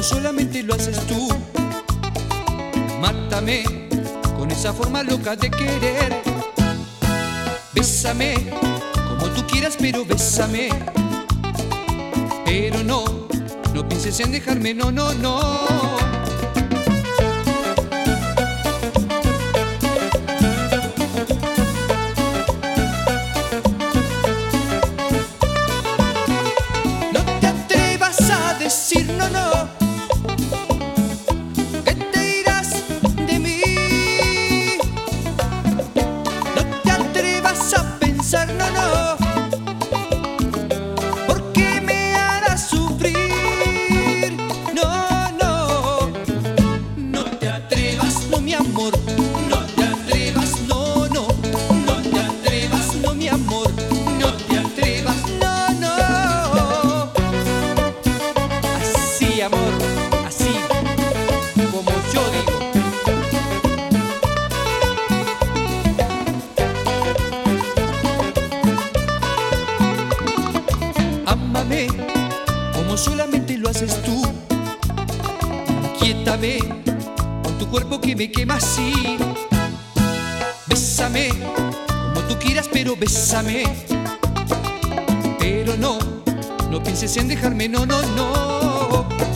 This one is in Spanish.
solamente lo haces tú. Mátame con esa forma loca de querer. Bésame como tú quieras, pero bésame. Pero no pienses en dejarme, no, no, no. Decir no, no, que te irás de mí. No te atrevas a pensar, no, no, porque me harás sufrir. No, no, no te atrevas, no, mi amor. No te atrevas, no, no, no te atrevas, no, mi amor. No te atrevas, no, no. Amor, así como yo digo. Ámame como solamente lo haces tú. Inquiétame con tu cuerpo que me quema así. Bésame como tú quieras, pero bésame. Pero no pienses en dejarme, no, no, no.